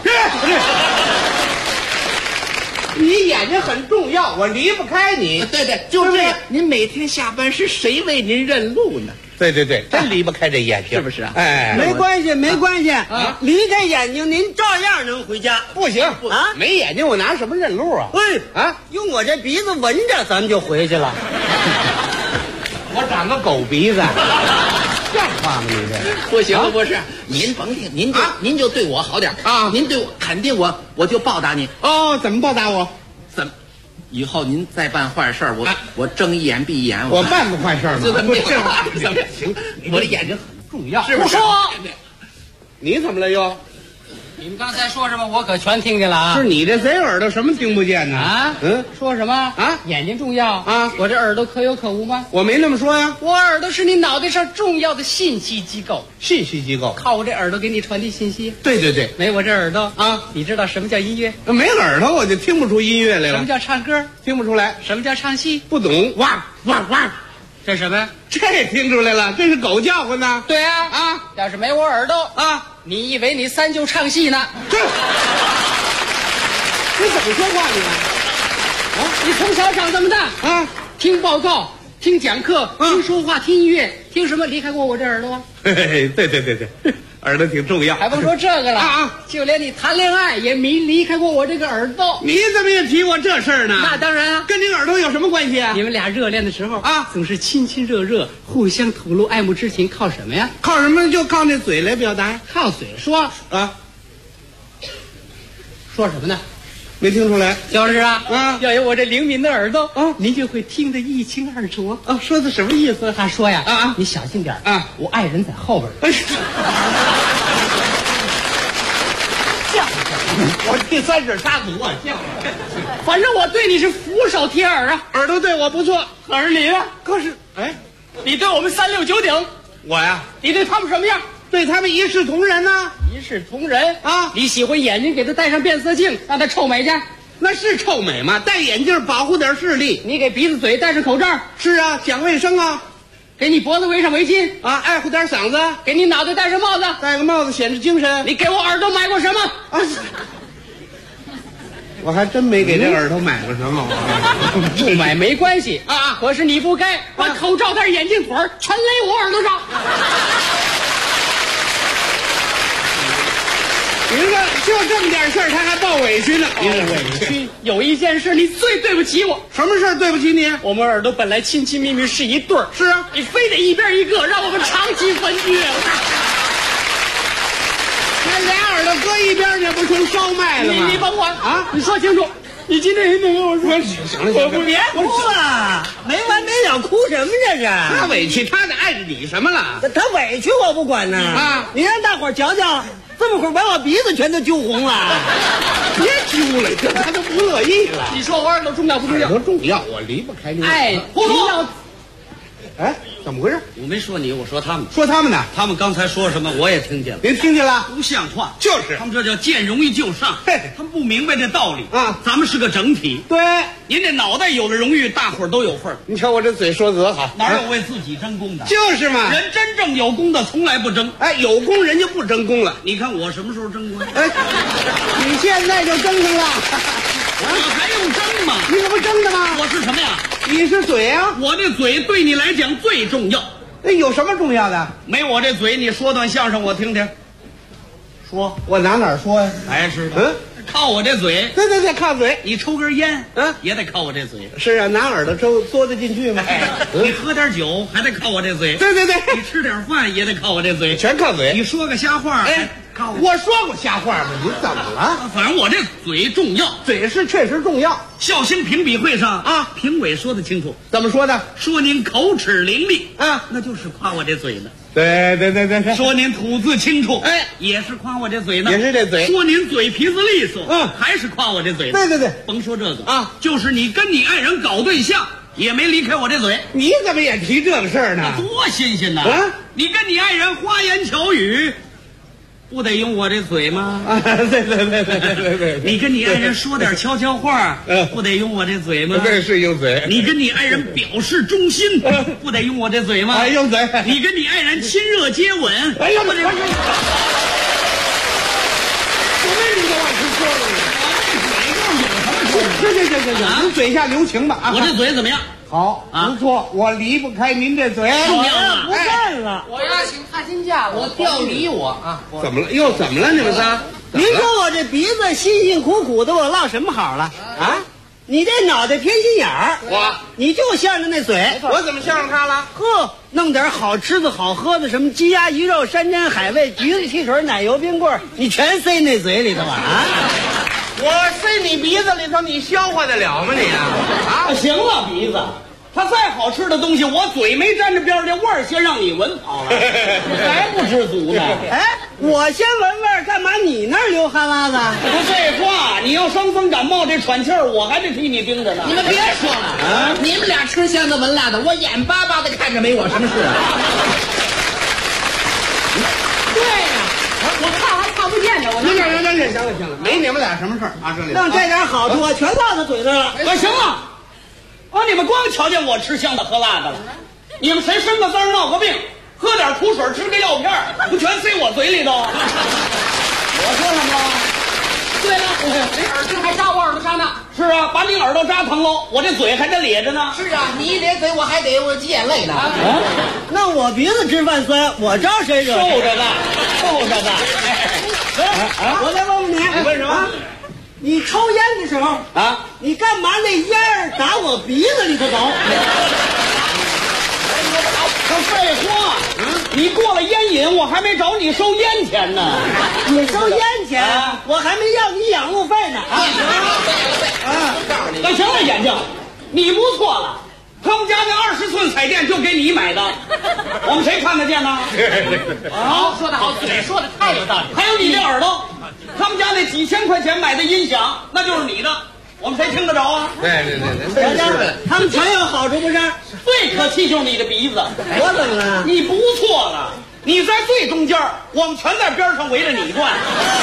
你眼睛很重要，我离不开你。 对，就这样。您每天下班是谁为您认路呢？ 对，真离不开这眼睛， 是不是啊？ 哎， 没关系啊，离开眼睛您照样能回家。 不行啊， 没眼睛我拿什么认路啊？ 用我这鼻子闻着，咱们就回去了。 我长个狗鼻子，像话吗？你这不行，不是，您甭听，您就对我好点啊！您对我肯定我就报答你哦。怎么报答我？ 怎么？以后您再办坏事我睁一眼闭一眼。 我办过坏事吗？ 就这么行，我的眼睛很重要， 是不是？ 你怎么了又？ 你们刚才说什么？我可全听见了啊！ 是你这贼耳朵什么听不见呢？ 啊，说什么啊？ 眼睛重要啊？ 我这耳朵可有可无吗？ 我没那么说呀。 我耳朵是你脑袋上重要的信息机构。 信息机构靠我这耳朵给你传递信息。 对， 没我这耳朵啊， 你知道什么叫音乐？ 没耳朵我就听不出音乐来了。 什么叫唱歌？ 听不出来。 什么叫唱戏？ 不懂。哇， 这什么呀？ 这听出来了，这是狗叫唤呢。 对啊，要是没我耳朵啊， 你以为你三舅唱戏呢？ 这，你怎么说话你呢？ 啊，你从小长这么大啊， 听报告、听讲课、听说话、听音乐，听什么离开过我这耳朵？ 对，耳朵挺重要。 还甭说这个了啊， 就连你谈恋爱也没离开过我这个耳朵。 你怎么也提我这事儿呢？ 那当然啊， 跟你耳朵有什么关系啊？ 你们俩热恋的时候啊， 总是亲亲热热，互相吐露爱慕之情，靠什么呀？ 靠什么？就靠那嘴来表达。 靠嘴说啊？ 说什么呢？ 没听出来。 就是啊， 要有我这灵敏的耳朵啊，您就会听得一清二楚啊。说的什么意思？ 他说呀啊， 你小心点啊， 我爱人在后边。 我第三者插足啊， 反正我对你是俯首帖耳啊， 耳朵对我不错， 可是你呢？ 可是， 你对我们369鼎， 我呀， 你对他们什么样？ 对他们一视同仁呢。 一视同仁啊！ 你喜欢眼睛，给他戴上变色镜，让他臭美去。 那是臭美吗？戴眼镜保护点视力。 你给鼻子嘴戴上口罩。 是啊，讲卫生啊。 给你脖子围上围巾啊，爱护点嗓子。 给你脑袋戴上帽子， 戴个帽子显示精神。 你给我耳朵买过什么？ 啊，我还真没给这耳朵买过什么。 不买没关系啊， 可是你不该把口罩带眼镜腿全勒我耳朵上。 你说就这么点事儿，他还抱委屈呢。 委屈？有一件事你最对不起我。 什么事儿对不起你？ 我们耳朵本来亲亲密密是一对儿。 是啊， 你非得一边一个，让我们长期分玩具。那俩耳朵搁一边，那不成烧麦了吗？ 你甭管啊！ 你说清楚，你今天一定跟我说。 行了， 别哭了，没完没了，哭什么这是？ 他委屈他的碍着你什么了？ 他委屈我不管呢啊！你让大伙儿瞧瞧，这么会儿把我鼻子全都揪红了。 别揪了，这他都不乐意了。 你说我耳朵重要不重要？ 耳朵重要，我离不开你。 哎， 胡说！哎，怎么回事？ 我没说你，我说他们。 说他们呢？ 他们刚才说什么我也听见了。 您听见了？ 不像话！ 就是他们这叫见容易就上。 嘿， 他们不明白这道理啊！ 咱们是个整体。 对， 您这脑袋有了荣誉，大伙儿都有份儿。 你瞧我这嘴说得好， 哪有为自己争功的？ 就是嘛！ 人真正有功的从来不争。 哎，有功人家不争功了。 你看我什么时候争功？ 哎，你现在就争上了。 我还用争吗？ 你可不争的吗？ 我是什么呀？ 你是嘴啊！ 我这嘴对你来讲最重要。 那有什么重要的？ 没我这嘴，你说段相声我听听。说， 我哪说呀？ 还是的。靠我这嘴。 对，靠嘴。 你抽根烟，也得靠我这嘴。 是啊，拿耳朵嘬得进去吗？ 你喝点酒还得靠我这嘴。 对。 你吃点饭也得靠我这嘴。 全靠嘴。 你说个瞎话，靠我说过瞎话吗？你怎么了？ 反正我这嘴重要， 嘴是确实重要。 绍兴评比会上啊， 评委说得清楚， 怎么说的？ 说您口齿伶俐啊， 那就是夸我这嘴呢。 对。 说您吐字清楚，哎，也是夸我这嘴呢。 也是这嘴。 说您嘴皮子利索，还是夸我这嘴呢。 对。 甭说这个啊， 就是你跟你爱人搞对象，也没离开我这嘴。 你怎么也提这个事儿呢？ 多新鲜呐！ 啊， 你跟你爱人花言巧语，不得用我这嘴吗？ 啊，对。 你跟你爱人说点悄悄话，不得用我这嘴吗？ 对，是用嘴。 你跟你爱人表示忠心，不得用我这嘴吗？ 用嘴。 你跟你爱人亲热接吻， 哎呀， 不得。 我没你这往出说了。行，您嘴下留情吧啊！ 我这嘴怎么样？ 好，不错，我离不开您这嘴。 不干了。 我要请踏金假，我调离我啊！ 怎么了？又怎么了？你们仨？ 您说我这鼻子辛辛苦苦的，我落什么好了啊？你这脑袋偏心眼儿，你就向着那嘴。 我怎么向着他了？ 呵，弄点好吃的好喝的，什么鸡鸭鱼肉、山珍海味、橘子汽水、奶油冰棍，你全塞那嘴里头了啊！ 我塞你鼻子里头，你消化得了吗你啊？ 行了，鼻子，它再好吃的东西，我嘴没沾着边儿，这味儿先让你闻跑了，你还不知足呢？哎，我先闻味儿，干嘛你那儿流哈喇子？不废话，你要伤风感冒这喘气儿，我还得替你盯着呢。 你们别说了啊！你们俩吃香的闻辣的，我眼巴巴的看着没我什么事啊。对呀，我看还看不见呢。我行了，没你们俩什么事儿啊？这里弄这点好处，全落他嘴上了。行了，你们光瞧见我吃香的喝辣的了，你们谁生个灾闹个病，喝点苦水吃个药片，不全塞我嘴里头？我说什么了？ 对了，这耳钉还扎我耳朵上呢。 是啊，把你耳朵扎疼喽，我这嘴还得咧着呢。 是啊，你一咧嘴，我还得我挤眼泪呢。 那我鼻子吃饭酸，我招谁惹？受着呢，受着呢。我再问问你， 问什么？ 你抽烟的时候啊，你干嘛那烟儿打我鼻子里头走？废话，你过了烟瘾，我还没找你收烟钱呢。你收烟钱，我还没要你养路费呢。那行了，眼睛，你不错了。他们家那20寸彩电就给你买的，我们谁看得见呢？ 好，说得好，嘴说的太有道理。 还有你这耳朵，他们家那几千块钱买的音响，那就是你的，我们谁听得着啊？ 对， 他们全有好处不是？最可气就是你的鼻子，我怎么了？你不错了，你在最中间，我们全在边上围着你转，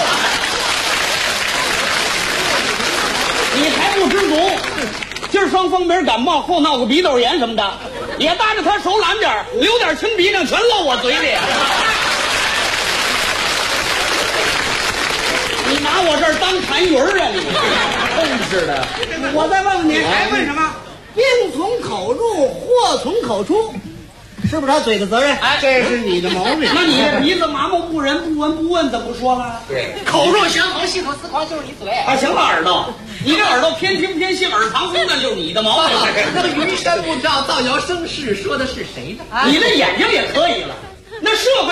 你还不知足。今儿伤风没感冒，后闹个鼻窦炎什么的，也搭着他手懒点，流点清鼻涕全漏我嘴里。你拿我这儿当痰盂啊你！真是的。我再问问你， 还问什么？ 病从口入，祸从口出，是不是他嘴的责任？ 哎，这是你的毛病。 那你这鼻子麻木不仁，不闻不问，怎么不说了？ 对， 口若悬河，细口丝狂，就是你嘴。 啊，行了，耳朵，你这耳朵偏听偏信，耳藏风，那就是你的毛病。 那个云山不照，造谣生事，说的是谁呢？ 你那眼睛也可以了，那设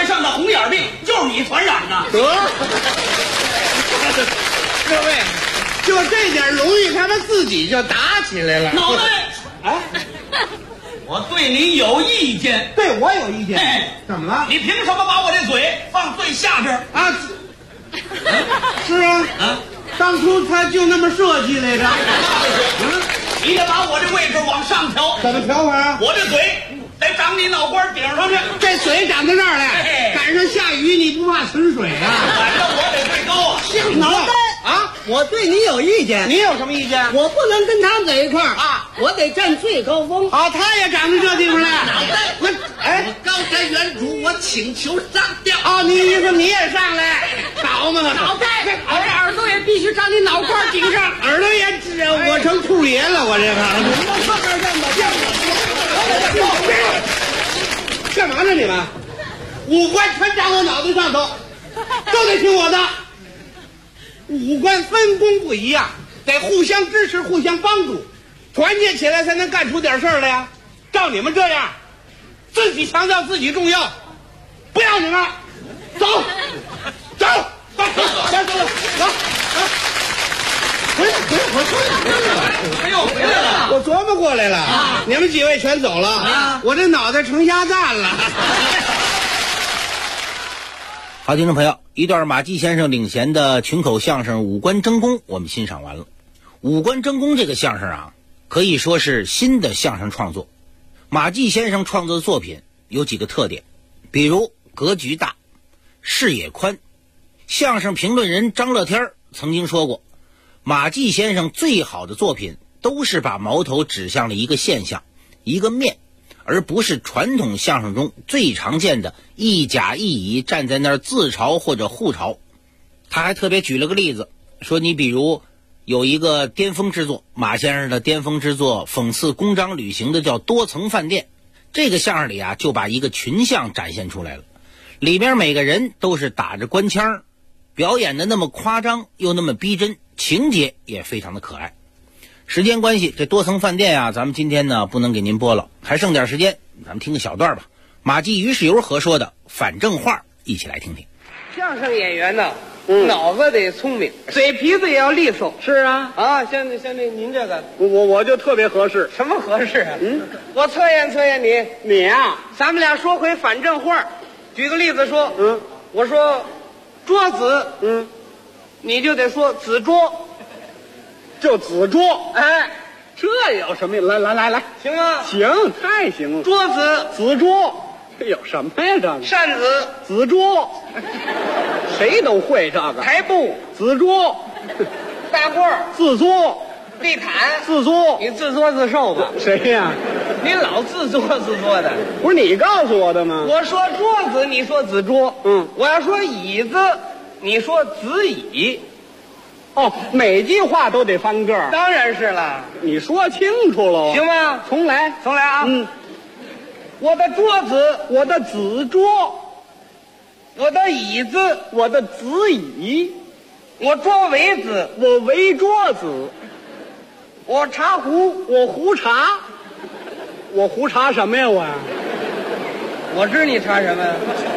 各位，就这点荣誉，他们自己就打起来了。 脑袋， 哎， 我对你有意见。 对我有意见。怎么了？ 你凭什么把我这嘴放最下边啊？是啊，当初他就那么设计来着。 你得把我这位置往上调。 怎么调法啊？ 我这嘴得长你脑瓜顶上去。 这嘴长在那儿来，赶上下雨你不怕存水啊？ 反正我得最高啊。 脑袋啊！我对你有意见。你有什么意见？我不能跟他们在一块儿啊！我得占最高峰。好，他也长到这地方来。 脑袋，我高瞻远瞩，我请求上吊。 啊，你意思你也上来？好嘛！ 脑袋，我这耳朵也必须长你脑瓜顶上。 耳朵也指我成兔爷了，我这个。干嘛呢你们？五官全长我脑袋上头，都得听我的。五官分工不一样，得互相支持，互相帮助，团结起来才能干出点事儿来呀。照你们这样，自己强调自己重要，不要你们走，走，走，走， 哎呦，回来了！ 我琢磨过来了，你们几位全走了，我这脑袋成鸭蛋了。 好，听众朋友，一段马季先生领衔的群口相声《五官争功》我们欣赏完了。五官争功这个相声啊，可以说是新的相声创作。马季先生创作的作品有几个特点，比如格局大，视野宽。相声评论人张乐天曾经说过，马季先生最好的作品都是把矛头指向了一个现象，一个面，而不是传统相声中最常见的一甲一乙站在那儿自嘲或者互嘲。他还特别举了个例子，说你比如有一个巅峰之作，马先生的巅峰之作讽刺公章旅行的叫多层饭店，这个相声里啊就把一个群像展现出来了，里边每个人都是打着官腔，表演的那么夸张又那么逼真，情节也非常的可爱。时间关系，这多层饭店啊咱们今天呢不能给您播了，还剩点时间，咱们听个小段吧。马季于世友合说的反正话，一起来听听。 相声演员呢，脑子得聪明，嘴皮子也要利索。 是啊， 像那您这个， 我就特别合适。 什么合适啊？我测验测验你。 你啊， 咱们俩说回反正话。举个例子说，我说桌子，你就得说子桌， 就子桌。 哎， 这有什么？来， 行吗？ 行，太行了。 桌子， 子桌，这有什么呀？这个扇子， 子桌，谁都会这个。 台布， 子桌， 大褂， 自作， 地毯， 自作。 你自作自受吧？ 谁呀？ 你老自作自作的。 不是你告诉我的吗？ 我说桌子，你说子桌。我要说椅子，你说子椅。 哦，每句话都得翻个儿。 当然是了， 你说清楚了， 行吗？ 重来啊！我的桌子， 我的子桌； 我的椅子， 我的子椅； 我桌围子， 我围桌子； 我茶壶， 我壶茶。我壶茶什么呀？ 我知你茶什么呀？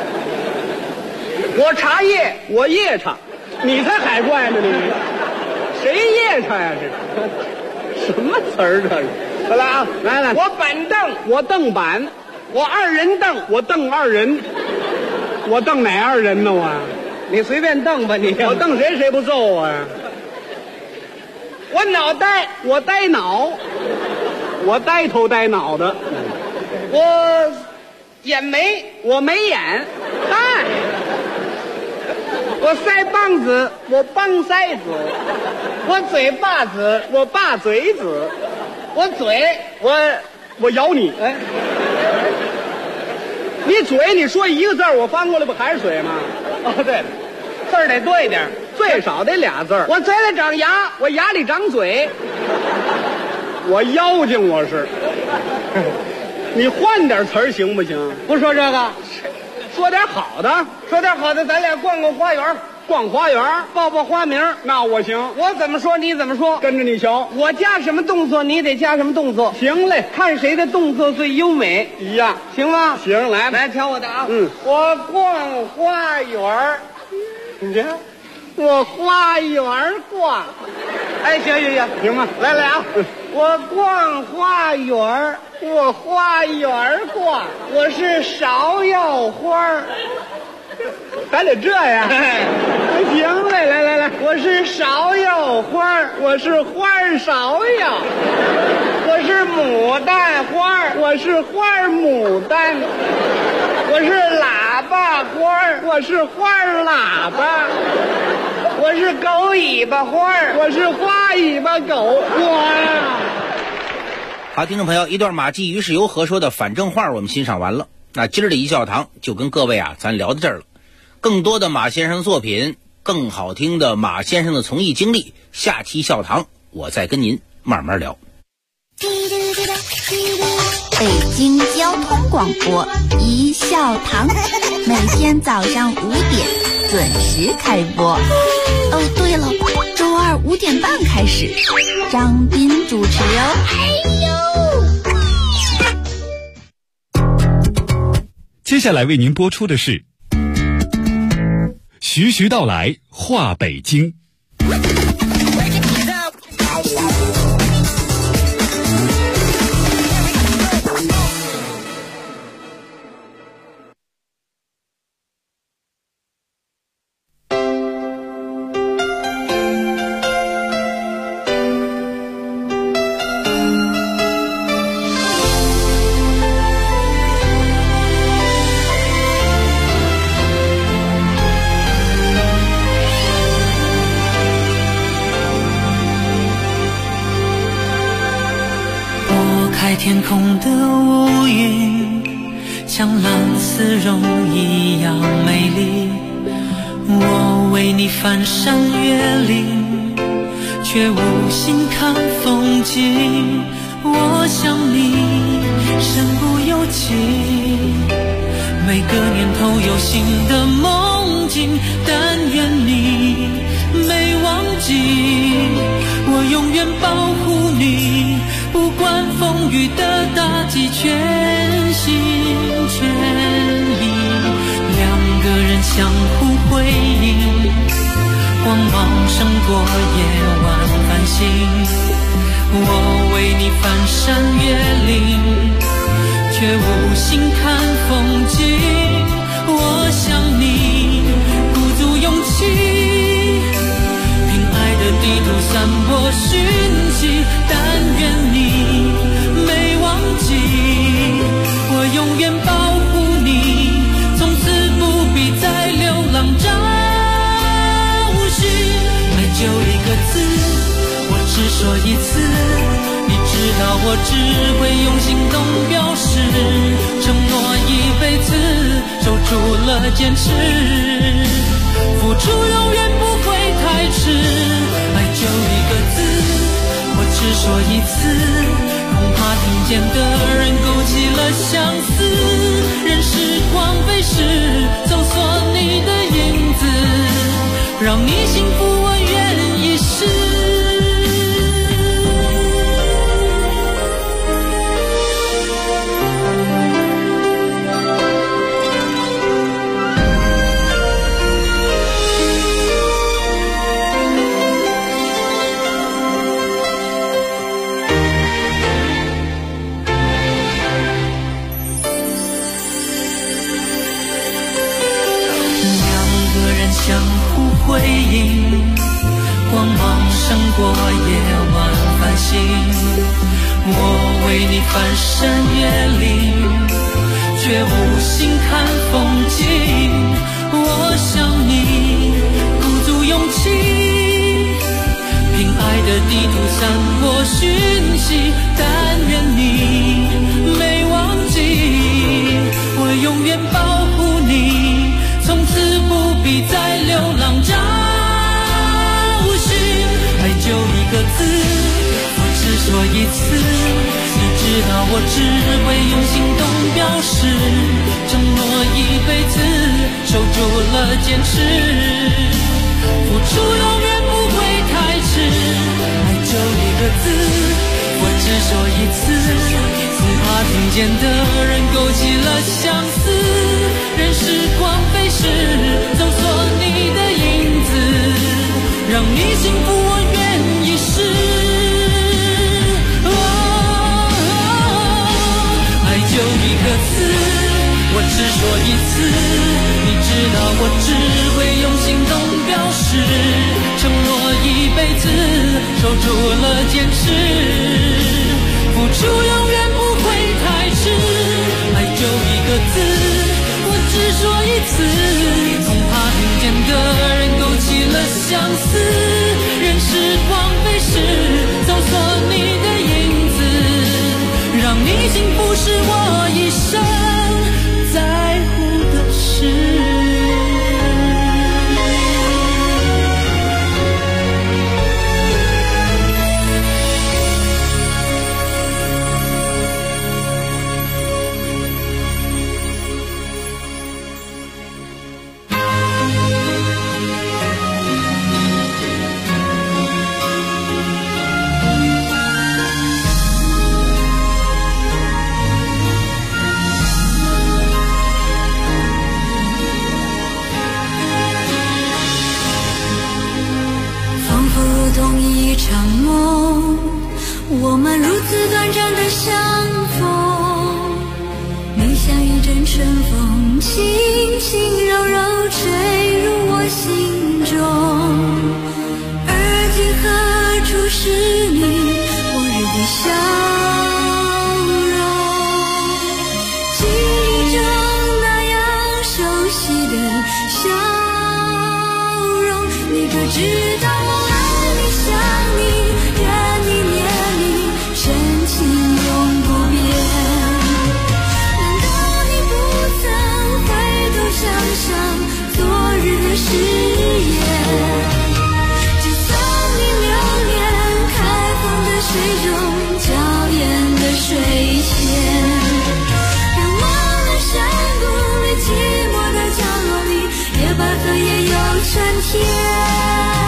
我茶叶，我夜叉。你才海怪呢你！谁夜叉呀？这什么词儿？这是？再来啊！来， 我板凳， 我凳板； 我二人凳， 我凳二人。我凳哪二人呢？ 你随便凳吧你。 我凳谁不揍我呀？ 我脑袋， 我呆脑。我呆头呆脑的。 我眼眉， 我没眼。 哎。我腮帮子，我帮腮子；我嘴巴子， 我把嘴子； 我嘴， 我咬你。哎，你嘴你说一个字我翻过来不还是嘴吗？ 哦，对，字儿得多一点， 最少得俩字。 我嘴里长牙，我牙里长嘴。 我妖精我是。你换点词儿行不行？ 不说这个。 说点好的， 咱俩逛逛花园， 逛花园， 报花名， 那我行。 我怎么说你怎么说， 跟着你瞧。 我加什么动作，你得加什么动作。 行嘞， 看谁的动作最优美， 一样， 行吗？ 行，来瞧我的啊。我逛花园， 你这，我花园逛。哎，行吗？来啊！我逛花园，我花园逛，我是芍药花。咱得这样。行嘞，来，我是芍药花，我是花芍药。我是牡丹花，我是花牡丹。我是喇叭花，我是花喇叭。我是狗尾巴花，我是花尾巴狗。 好，听众朋友，一段马季于世猷合说的反正话我们欣赏完了。那今儿的一教堂就跟各位咱聊到这儿了。更多的马先生作品，更好听的马先生的从艺经历，下期教堂我再跟您慢慢聊。 北京交通广播一笑堂，每天早上5点准时开播。哦，对了，周二5点半开始，张斌主持哦。 接下来为您播出的是徐徐道来话北京。 天空的乌云像蓝丝绒一样美丽，我为你翻山越岭，却无心看风景。我想你身不由己，每个年头有新的梦境，但愿你没忘记，我永远保护你，不管风雨的打击，全心全意，两个人相互辉映，光芒胜过夜晚繁星。我为你翻山越岭，却无心看风景。我想你鼓足勇气，凭爱的地图散播讯息，但愿你没忘记，我永远保护你，从此不必再流浪找寻。爱就一个字，我只说一次，你知道我只会用行动表示，承诺一辈子，守住了坚持，付出永远不会太迟。爱就一个字，我只说一次，恐怕听见的人勾起了相思，任时光飞逝，搜索你的影子，让你幸福我愿意试。相互辉映，光芒胜过夜晚繁星。我为你翻山越岭，却无心看风景。我想你鼓足勇气，凭爱的地图散播讯息，但愿你没忘记，我永远保护你，从此不必再流浪找寻。爱就一个字，我只说一次，你知道我只会用行动表示，承诺一辈子，守住了坚持，付出永远不会太迟。爱就一个字，我只说一次，只怕听见的人勾起了相思，任时光飞逝，搜索你的影幸福我愿意试。爱就一个字，我只说一次，你知道我只会用行动表示，承诺一辈子，守住了坚持，付出永远不会太迟。爱就一个字，我只说一次，恐怕听见的人勾起了相思，任时光飞逝，搜索你的影子，让你幸福是我一生在乎的事。 我们如此短暂的相逢，你像一阵春风，轻轻柔柔吹入我心中。而今何处是你往日的笑容？记忆中那样熟悉的笑容，你可知道我爱你想你怨你念你深情永不变。难道你不曾回头想想昨日的誓言？就算你流连开放的水中，娇艳的水仙，让我的山谷里寂寞的角落里，野百合也有春天。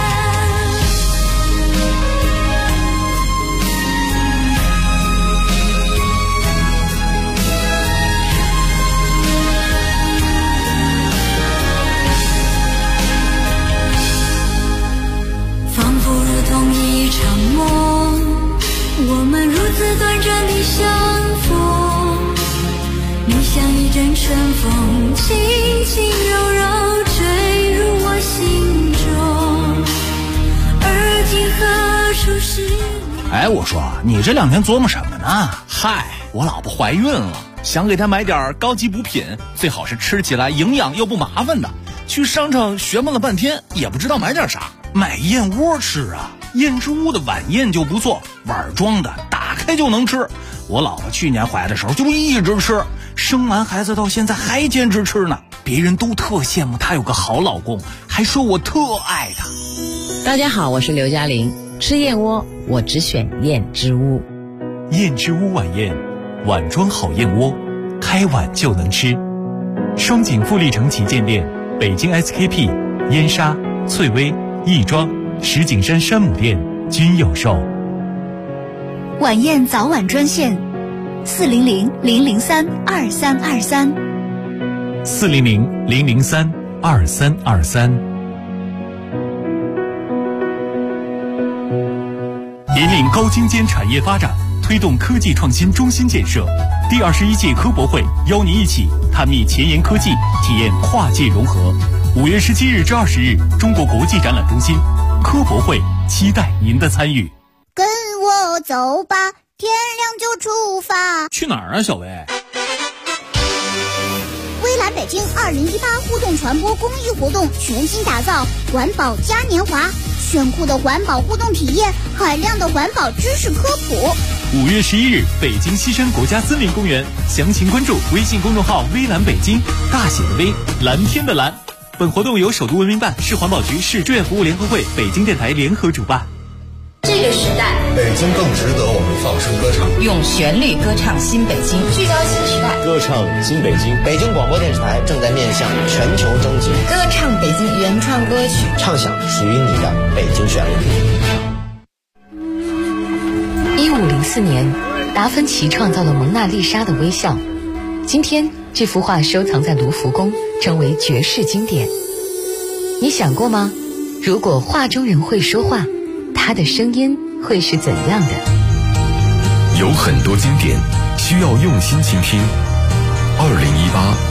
我们如此短暂的相逢，你像一阵春风，轻轻柔柔吹入我心中。而今何处是你？ 哎，我说你这2天琢磨什么呢？嗨，我老婆怀孕了，想给她买点高级补品，最好是吃起来营养又不麻烦的。去商场询问了半天，也不知道买点啥，买燕窝吃啊。燕之屋的晚宴就不错，碗装的，打开就能吃。我老婆去年怀的时候就一直吃，生完孩子到现在还坚持吃呢。别人都特羡慕她有个好老公，还说我特爱她。 大家好，我是刘嘉玲。吃燕窝我只选燕之屋。 燕之屋晚宴，碗装好燕窝，开碗就能吃。双井富力城旗舰店、北京 SKP、燕莎、翠微、亦庄、石景山山姆店均有售。 晚宴早晚专线400-003-2323 400-003-2323。引领高精尖产业发展，推动科技创新中心建设。第21届科博会邀您一起探秘前沿科技，体验跨界融合。5月17日至20日，中国国际展览中心科博会，期待您的参与。 跟我走吧，天亮就出发。 去哪儿啊，小薇？ 微蓝北京2018互动传播公益活动全新打造环保嘉年华，炫酷的环保互动体验，海量的环保知识科普。 5月11日，北京西山国家森林公园，详情关注微信公众号微蓝北京，大写的微，蓝天的蓝。本活动由首都文明办、市环保局、市志愿服务联合会、北京电台联合主办。 这个时代， 北京更值得我们放声歌唱， 用旋律歌唱新北京，聚焦新时代， 歌唱新北京。 北京广播电视台正在面向全球征集， 歌唱北京原创歌曲， 唱响属于你的北京旋律。 1504年，达芬奇创造了蒙娜丽莎的微笑。今天，这幅画收藏在卢浮宫，成为绝世经典。你想过吗？ 如果画中人会说话，他的声音会是怎样的？ 有很多经典需要用心倾听。2018